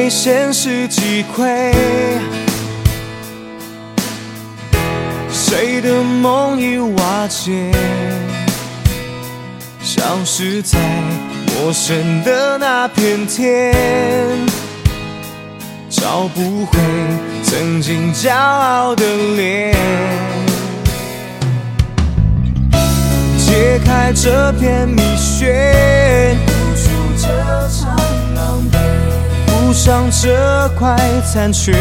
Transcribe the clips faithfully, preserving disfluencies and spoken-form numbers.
现实击溃，谁的梦已瓦解，消失在陌生的那片天，找不回曾经骄傲的脸。解开这片谜旋，付出这场狼狈，补上这块残缺，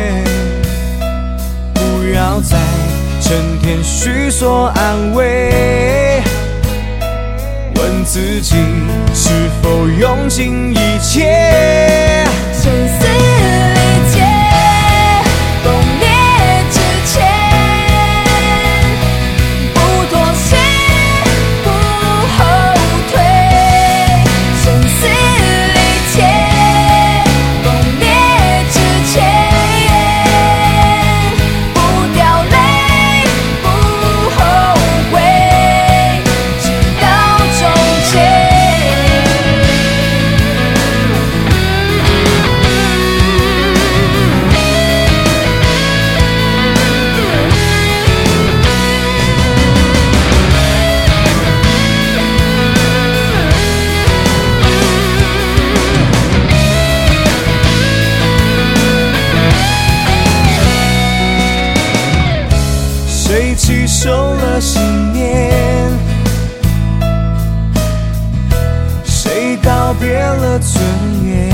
不要再成天虚索安慰，问自己是否用尽一切， 生死理解，崩裂之前，不妥协，不后退。生死理解，崩裂之前，不掉泪，不后悔，直到终结。 谁起手了信念，谁告别了尊严，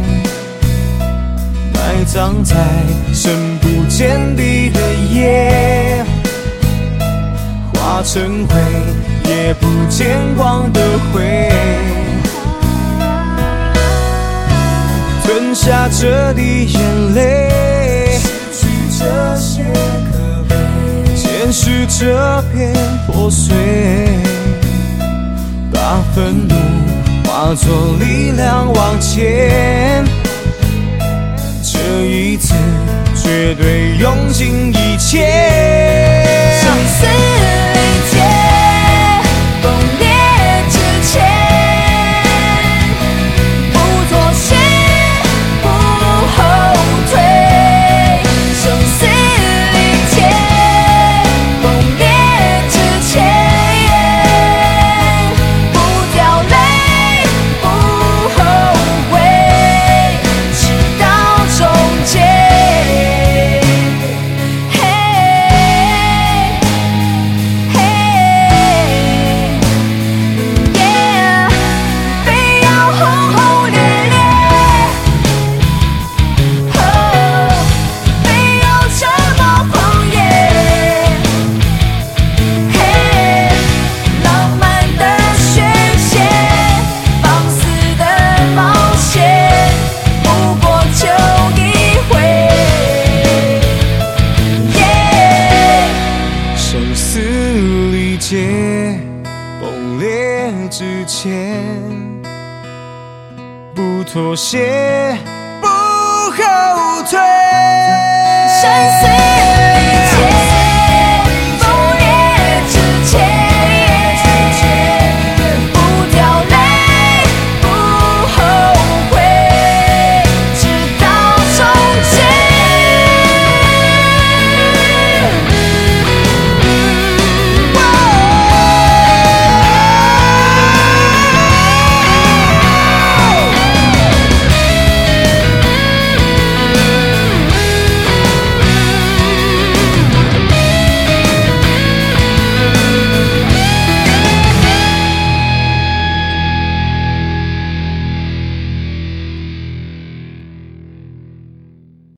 埋葬在深不见底的夜，化成灰也不见光的灰，吞下这滴眼泪，失去这些可悲，捡拾这片破碎，把愤怒化作力量往前，这一次绝对用尽一切， 生死理解，崩裂之前，不妥协，不后退。生死理解，崩裂之前，不掉泪，不后悔，直到终结。嘿，嘿，yeah， 非要轰轰烈烈，哦，非要这么狂野，嘿，浪漫的宣泄，放肆的冒险，不过就一回，耶。 生死理解，崩裂之前，不妥协，不后退。 生死